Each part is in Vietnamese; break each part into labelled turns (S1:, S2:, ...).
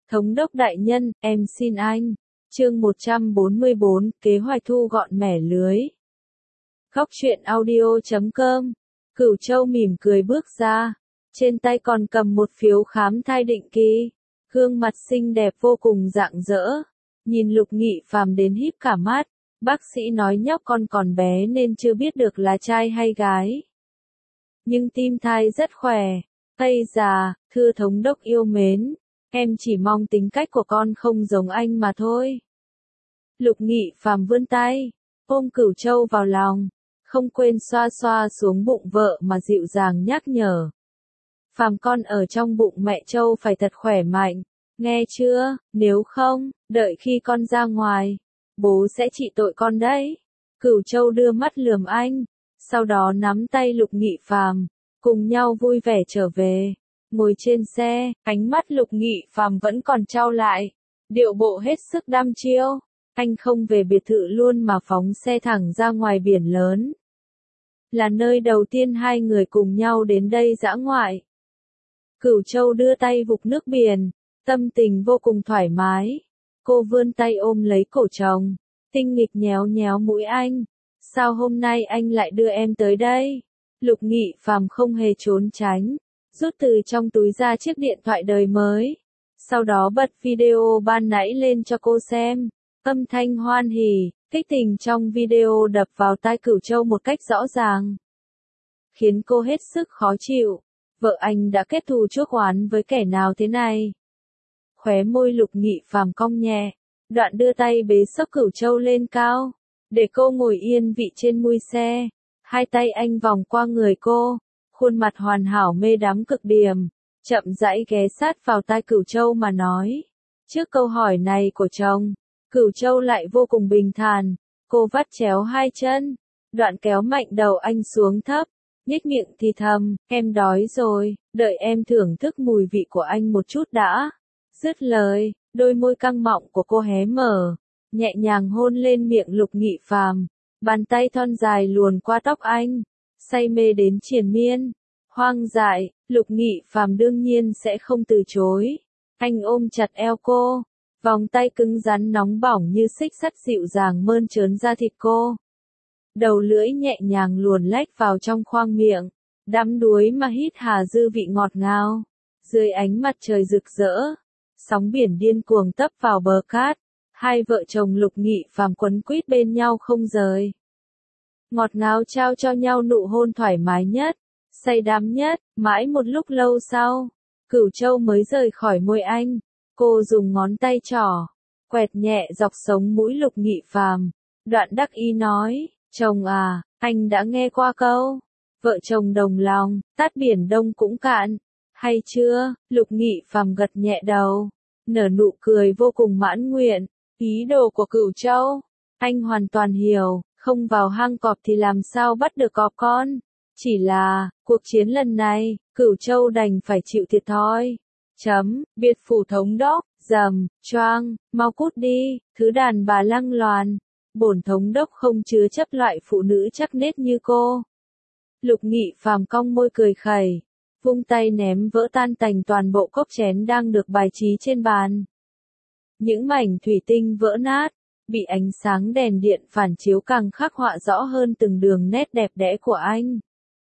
S1: Thống đốc đại nhân, em xin anh. Chương 144, kế hoạch thu gọn mẻ lưới. Góc truyện audio.com. Cửu Châu mỉm cười bước ra, trên tay còn cầm một phiếu khám thai định kỳ, gương mặt xinh đẹp vô cùng rạng rỡ. Nhìn Lục Nghị Phàm đến híp cả mắt, bác sĩ nói nhóc con còn bé nên chưa biết được là trai hay gái. Nhưng tim thai rất khỏe. Ây già, thưa thống đốc yêu mến, em chỉ mong tính cách của con không giống anh mà thôi. Lục Nghị Phàm vươn tay, ôm Cửu Châu vào lòng, không quên xoa xoa xuống bụng vợ mà dịu dàng nhắc nhở. Phàm con ở trong bụng mẹ Châu phải thật khỏe mạnh, nghe chưa, nếu không, đợi khi con ra ngoài, bố sẽ trị tội con đấy. Cửu Châu đưa mắt lườm anh, sau đó nắm tay Lục Nghị Phàm, cùng nhau vui vẻ trở về. Ngồi trên xe, ánh mắt Lục Nghị Phàm vẫn còn trao lại, điệu bộ hết sức đăm chiêu. Anh không về biệt thự luôn mà phóng xe thẳng ra ngoài biển lớn. Là nơi đầu tiên hai người cùng nhau đến đây dã ngoại. Cửu Châu đưa tay vục nước biển, tâm tình vô cùng thoải mái. Cô vươn tay ôm lấy cổ chồng, tinh nghịch nhéo nhéo mũi anh. Sao hôm nay anh lại đưa em tới đây? Lục Nghị Phàm không hề trốn tránh, rút từ trong túi ra chiếc điện thoại đời mới. Sau đó bật video ban nãy lên cho cô xem. Âm thanh hoan hỉ, kích tình trong video đập vào tai Cửu Châu một cách rõ ràng, khiến cô hết sức khó chịu. Vợ anh đã kết thù chuốc oán với kẻ nào thế này? Khóe môi Lục Nghị Phàm cong nhẹ, đoạn đưa tay bế xốc Cửu Châu lên cao, để cô ngồi yên vị trên mui xe. Hai tay anh vòng qua người cô, khuôn mặt hoàn hảo mê đắm cực điểm, chậm rãi ghé sát vào tai Cửu Châu mà nói. Trước câu hỏi này của chồng, Cửu Châu lại vô cùng bình thản, cô vắt chéo hai chân, đoạn kéo mạnh đầu anh xuống thấp, nhếch miệng thì thầm, em đói rồi, đợi em thưởng thức mùi vị của anh một chút đã. Dứt lời, đôi môi căng mọng của cô hé mở, nhẹ nhàng hôn lên miệng Lục Nghị Phàm, bàn tay thon dài luồn qua tóc anh, say mê đến triền miên. Hoang dại, Lục Nghị Phàm đương nhiên sẽ không từ chối. Anh ôm chặt eo cô, vòng tay cứng rắn nóng bỏng như xích sắt dịu dàng mơn trớn da thịt cô. Đầu lưỡi nhẹ nhàng luồn lách vào trong khoang miệng, đắm đuối mà hít hà dư vị ngọt ngào. Dưới ánh mặt trời rực rỡ, sóng biển điên cuồng tấp vào bờ cát, hai vợ chồng Lục Nghị Phàm quấn quýt bên nhau không rời. Ngọt ngào trao cho nhau nụ hôn thoải mái nhất, say đắm nhất. Mãi một lúc lâu sau, Cửu Châu mới rời khỏi môi anh. Cô dùng ngón tay trỏ, quẹt nhẹ dọc sống mũi Lục Nghị Phàm, đoạn đắc ý nói, chồng à, anh đã nghe qua câu, vợ chồng đồng lòng, tát biển Đông cũng cạn, hay chưa? Lục Nghị Phàm gật nhẹ đầu, nở nụ cười vô cùng mãn nguyện. Ý đồ của Cửu Châu, anh hoàn toàn hiểu, không vào hang cọp thì làm sao bắt được cọp con. Chỉ là, cuộc chiến lần này, Cửu Châu đành phải chịu thiệt thòi. Biệt phủ thống đốc, choang, mau cút đi, thứ đàn bà lăng loàn. Bổn thống đốc không chứa chấp loại phụ nữ chắc nết như cô. Lục Nghị Phàm cong môi cười khẩy, vung tay ném vỡ tan tành toàn bộ cốc chén đang được bài trí trên bàn. Những mảnh thủy tinh vỡ nát, bị ánh sáng đèn điện phản chiếu càng khắc họa rõ hơn từng đường nét đẹp đẽ của anh.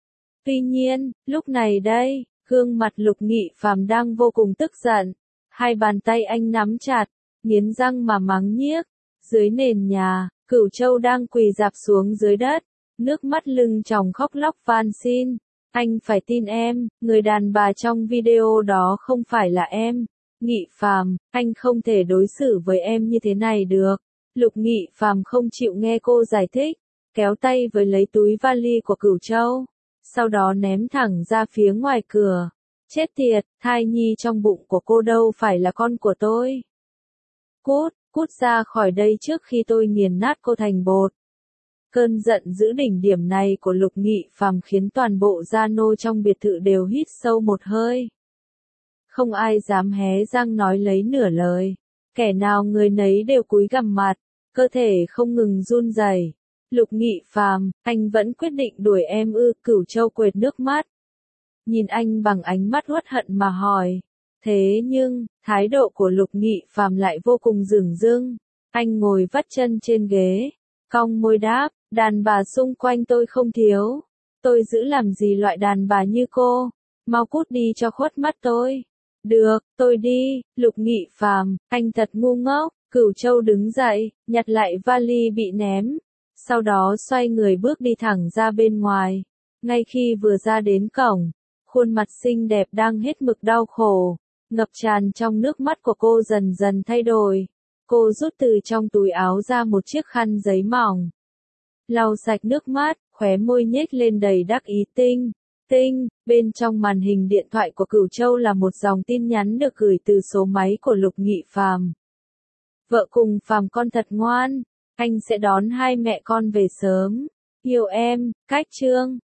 S1: Tuy nhiên, lúc này đây, gương mặt Lục Nghị Phàm đang vô cùng tức giận, hai bàn tay anh nắm chặt, nghiến răng mà mắng nhiếc. Dưới nền nhà, Cửu Châu đang quỳ rạp xuống dưới đất, nước mắt lưng tròng khóc lóc van xin. Anh phải tin em, người đàn bà trong video đó không phải là em. Nghị Phàm, anh không thể đối xử với em như thế này được. Lục Nghị Phàm không chịu nghe cô giải thích, kéo tay với lấy túi vali của Cửu Châu, sau đó ném thẳng ra phía ngoài cửa. Chết tiệt, thai nhi trong bụng của cô đâu phải là con của tôi. Cút ra khỏi đây trước khi tôi nghiền nát cô thành bột. Cơn giận dữ đỉnh điểm này của Lục Nghị Phàm khiến toàn bộ gia nô trong biệt thự đều hít sâu một hơi. Không ai dám hé răng nói lấy nửa lời. Kẻ nào người nấy đều cúi gằm mặt, cơ thể không ngừng run rẩy. Lục Nghị Phàm, anh vẫn quyết định đuổi em ư? Cửu Châu quệt nước mắt, nhìn anh bằng ánh mắt uất hận mà hỏi. Thế nhưng, thái độ của Lục Nghị Phàm lại vô cùng dửng dưng. Anh ngồi vắt chân trên ghế, cong môi đáp, đàn bà xung quanh tôi không thiếu. Tôi giữ làm gì loại đàn bà như cô, mau cút đi cho khuất mắt tôi. Được, tôi đi, Lục Nghị Phàm, anh thật ngu ngốc. Cửu Châu đứng dậy, nhặt lại vali bị ném. Sau đó xoay người bước đi thẳng ra bên ngoài. Ngay khi vừa ra đến cổng, khuôn mặt xinh đẹp đang hết mực đau khổ, ngập tràn trong nước mắt của cô dần dần thay đổi. Cô rút từ trong túi áo ra một chiếc khăn giấy mỏng. Lau sạch nước mắt, khóe môi nhếch lên đầy đắc ý tinh. Bên trong màn hình điện thoại của Cửu Châu là một dòng tin nhắn được gửi từ số máy của Lục Nghị Phàm. Vợ cùng Phàm con thật ngoan, anh sẽ đón hai mẹ con về sớm. Yêu em, Cách Trương.